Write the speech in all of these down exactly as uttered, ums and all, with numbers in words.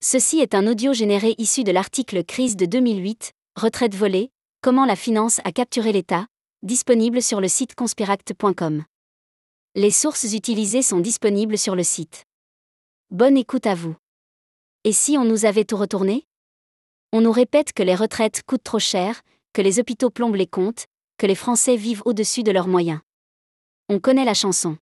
Ceci est un audio généré issu de l'article Crise de deux mille huit, Retraite volée, comment la finance a capturé l'État, disponible sur le site conspiract point com. Les sources utilisées sont disponibles sur le site. Bonne écoute à vous. Et si on nous avait tout retourné ? On nous répète que les retraites coûtent trop cher, que les hôpitaux plombent les comptes, que les Français vivent au-dessus de leurs moyens. On connaît la chanson.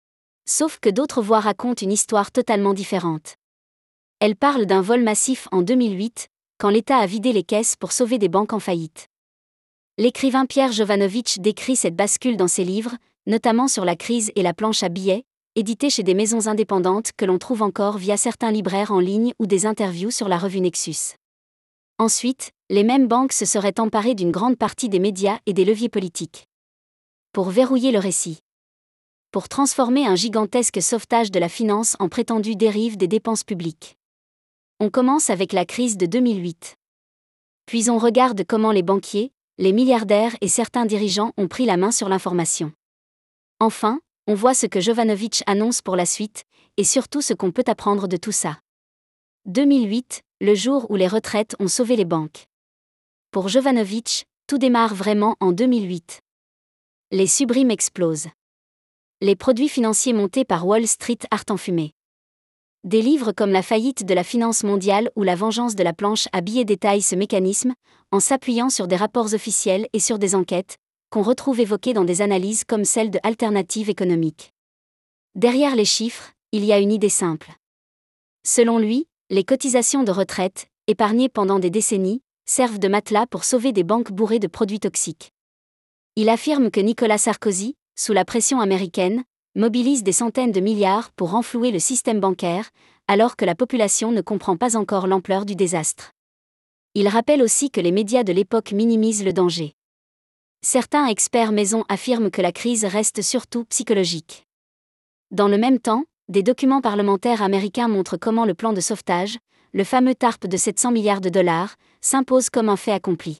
Sauf que d'autres voix racontent une histoire totalement différente. Elle parle d'un vol massif en deux mille huit, quand l'État a vidé les caisses pour sauver des banques en faillite. L'écrivain Pierre Jovanovic décrit cette bascule dans ses livres, notamment sur la crise et la planche à billets, édités chez des maisons indépendantes que l'on trouve encore via certains libraires en ligne ou des interviews sur la revue Nexus. Ensuite, les mêmes banques se seraient emparées d'une grande partie des médias et des leviers politiques. Pour verrouiller le récit. Pour transformer un gigantesque sauvetage de la finance en prétendue dérive des dépenses publiques. On commence avec la crise de deux mille huit. Puis on regarde comment les banquiers, les milliardaires et certains dirigeants ont pris la main sur l'information. Enfin, on voit ce que Jovanovic annonce pour la suite, et surtout ce qu'on peut apprendre de tout ça. deux mille huit, le jour où les retraites ont sauvé les banques. Pour Jovanovic, tout démarre vraiment en deux mille huit. Les subprimes explosent. Les produits financiers montés par Wall Street artent en fumée. Des livres comme La faillite de la finance mondiale ou La vengeance de la planche à billets détaillent ce mécanisme, en s'appuyant sur des rapports officiels et sur des enquêtes, qu'on retrouve évoquées dans des analyses comme celle de Alternative économique. Derrière les chiffres, il y a une idée simple. Selon lui, les cotisations de retraite, épargnées pendant des décennies, servent de matelas pour sauver des banques bourrées de produits toxiques. Il affirme que Nicolas Sarkozy, sous la pression américaine, mobilise des centaines de milliards pour renflouer le système bancaire, alors que la population ne comprend pas encore l'ampleur du désastre. Il rappelle aussi que les médias de l'époque minimisent le danger. Certains experts maison affirment que la crise reste surtout psychologique. Dans le même temps, des documents parlementaires américains montrent comment le plan de sauvetage, le fameux TARP de sept cents milliards de dollars, s'impose comme un fait accompli.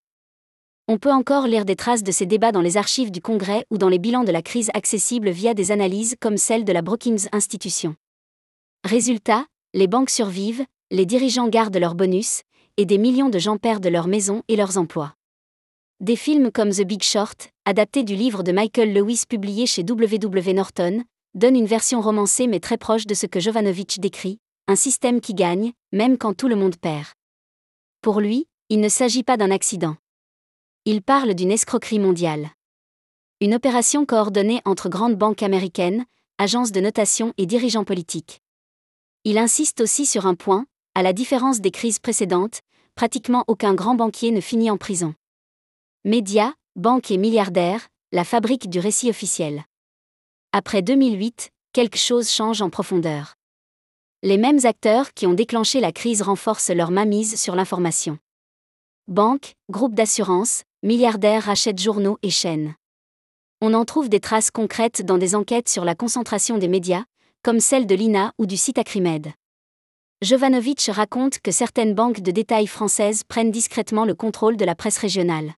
On peut encore lire des traces de ces débats dans les archives du Congrès ou dans les bilans de la crise accessibles via des analyses comme celle de la Brookings Institution. Résultat, les banques survivent, les dirigeants gardent leurs bonus, et des millions de gens perdent leurs maisons et leurs emplois. Des films comme The Big Short, adapté du livre de Michael Lewis publié chez W W Norton, donnent une version romancée mais très proche de ce que Jovanovic décrit, un système qui gagne, même quand tout le monde perd. Pour lui, il ne s'agit pas d'un accident. Il parle d'une escroquerie mondiale. Une opération coordonnée entre grandes banques américaines, agences de notation et dirigeants politiques. Il insiste aussi sur un point, à la différence des crises précédentes, pratiquement aucun grand banquier ne finit en prison. Médias, banques et milliardaires, la fabrique du récit officiel. Après deux mille huit, quelque chose change en profondeur. Les mêmes acteurs qui ont déclenché la crise renforcent leur mainmise sur l'information. Banques, groupes d'assurance, milliardaires rachètent journaux et chaînes. On en trouve des traces concrètes dans des enquêtes sur la concentration des médias, comme celle de l'I N A ou du site Acrimed. Jovanovic raconte que certaines banques de détail françaises prennent discrètement le contrôle de la presse régionale.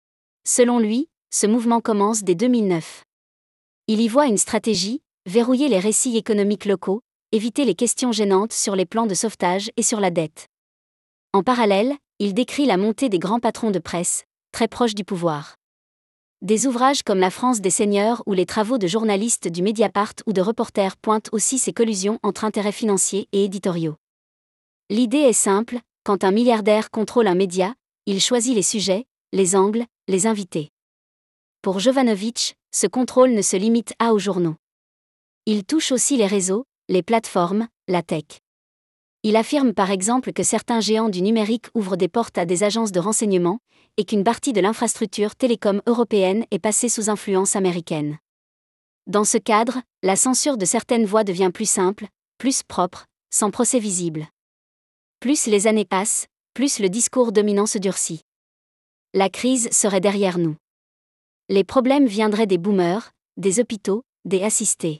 Selon lui, ce mouvement commence dès deux mille neuf. Il y voit une stratégie, verrouiller les récits économiques locaux, éviter les questions gênantes sur les plans de sauvetage et sur la dette. En parallèle, il décrit la montée des grands patrons de presse, très proches du pouvoir. Des ouvrages comme La France des seigneurs ou les travaux de journalistes du Mediapart ou de reporters pointent aussi ces collusions entre intérêts financiers et éditoriaux. L'idée est simple, quand un milliardaire contrôle un média, il choisit les sujets, les angles, les invités. Pour Jovanovic, ce contrôle ne se limite pas aux journaux. Il touche aussi les réseaux, les plateformes, la tech. Il affirme par exemple que certains géants du numérique ouvrent des portes à des agences de renseignement, et qu'une partie de l'infrastructure télécom européenne est passée sous influence américaine. Dans ce cadre, la censure de certaines voix devient plus simple, plus propre, sans procès visible. Plus les années passent, plus le discours dominant se durcit. La crise serait derrière nous. Les problèmes viendraient des boomers, des hôpitaux, des assistés.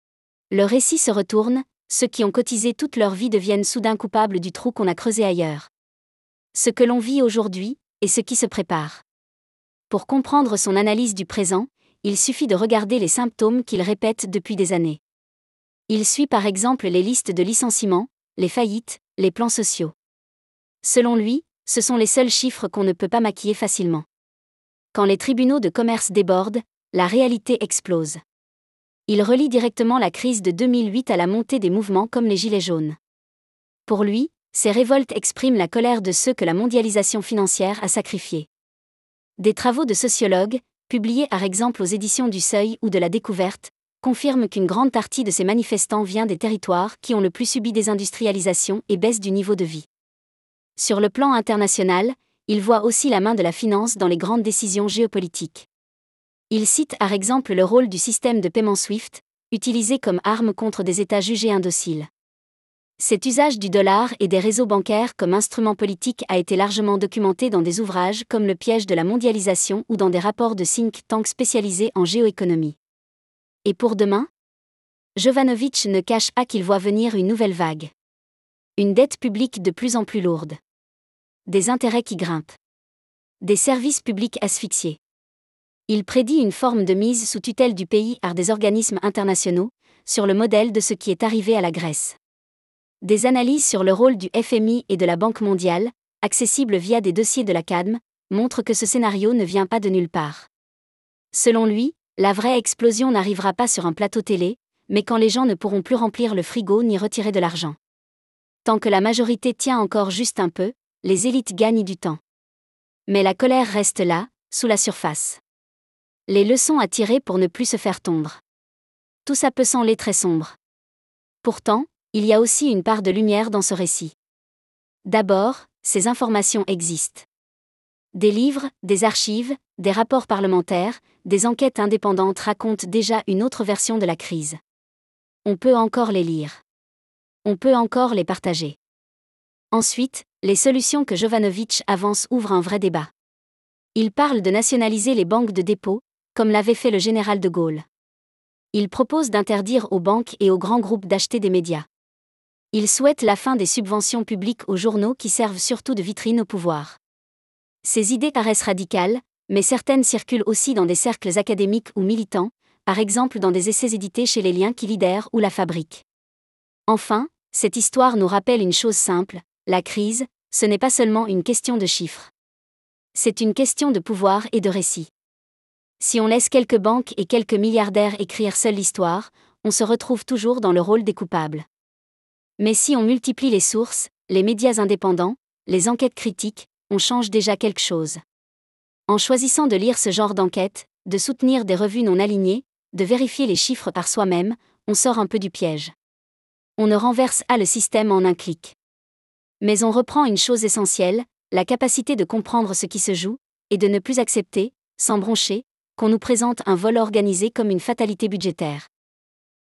Le récit se retourne, ceux qui ont cotisé toute leur vie deviennent soudain coupables du trou qu'on a creusé ailleurs. Ce que l'on vit aujourd'hui, et ce qui se prépare. Pour comprendre son analyse du présent, il suffit de regarder les symptômes qu'il répète depuis des années. Il suit par exemple les listes de licenciements, les faillites, les plans sociaux. Selon lui, ce sont les seuls chiffres qu'on ne peut pas maquiller facilement. Quand les tribunaux de commerce débordent, la réalité explose. Il relie directement la crise de deux mille huit à la montée des mouvements comme les Gilets jaunes. Pour lui, ces révoltes expriment la colère de ceux que la mondialisation financière a sacrifiés. Des travaux de sociologues, publiés par exemple aux éditions du Seuil ou de la Découverte, confirment qu'une grande partie de ces manifestants vient des territoires qui ont le plus subi désindustrialisation et baisse du niveau de vie. Sur le plan international, il voit aussi la main de la finance dans les grandes décisions géopolitiques. Il cite par exemple le rôle du système de paiement SWIFT, utilisé comme arme contre des États jugés indociles. Cet usage du dollar et des réseaux bancaires comme instrument politique a été largement documenté dans des ouvrages comme Le piège de la mondialisation ou dans des rapports de think tanks spécialisés en géoéconomie. Et pour demain ? Jovanovic ne cache pas qu'il voit venir une nouvelle vague. Une dette publique de plus en plus lourde. Des intérêts qui grimpent. Des services publics asphyxiés. Il prédit une forme de mise sous tutelle du pays par des organismes internationaux, sur le modèle de ce qui est arrivé à la Grèce. Des analyses sur le rôle du F M I et de la Banque mondiale, accessibles via des dossiers de la C A D M, montrent que ce scénario ne vient pas de nulle part. Selon lui, la vraie explosion n'arrivera pas sur un plateau télé, mais quand les gens ne pourront plus remplir le frigo ni retirer de l'argent. Tant que la majorité tient encore juste un peu, les élites gagnent du temps. Mais la colère reste là, sous la surface. Les leçons à tirer pour ne plus se faire tondre. Tout ça peut sembler très sombre. Pourtant, il y a aussi une part de lumière dans ce récit. D'abord, ces informations existent. Des livres, des archives, des rapports parlementaires, des enquêtes indépendantes racontent déjà une autre version de la crise. On peut encore les lire. On peut encore les partager. Ensuite, les solutions que Jovanovic avance ouvrent un vrai débat. Il parle de nationaliser les banques de dépôt, comme l'avait fait le général de Gaulle. Il propose d'interdire aux banques et aux grands groupes d'acheter des médias. Il souhaite la fin des subventions publiques aux journaux qui servent surtout de vitrine au pouvoir. Ces idées paraissent radicales, mais certaines circulent aussi dans des cercles académiques ou militants, par exemple dans des essais édités chez Les Liens qui lidèrent ou La Fabrique. Enfin, cette histoire nous rappelle une chose simple, la crise, ce n'est pas seulement une question de chiffres. C'est une question de pouvoir et de récit. Si on laisse quelques banques et quelques milliardaires écrire seule l'histoire, on se retrouve toujours dans le rôle des coupables. Mais si on multiplie les sources, les médias indépendants, les enquêtes critiques, on change déjà quelque chose. En choisissant de lire ce genre d'enquête, de soutenir des revues non alignées, de vérifier les chiffres par soi-même, on sort un peu du piège. On ne renverse pas le système en un clic. Mais on reprend une chose essentielle, la capacité de comprendre ce qui se joue, et de ne plus accepter, sans broncher, qu'on nous présente un vol organisé comme une fatalité budgétaire.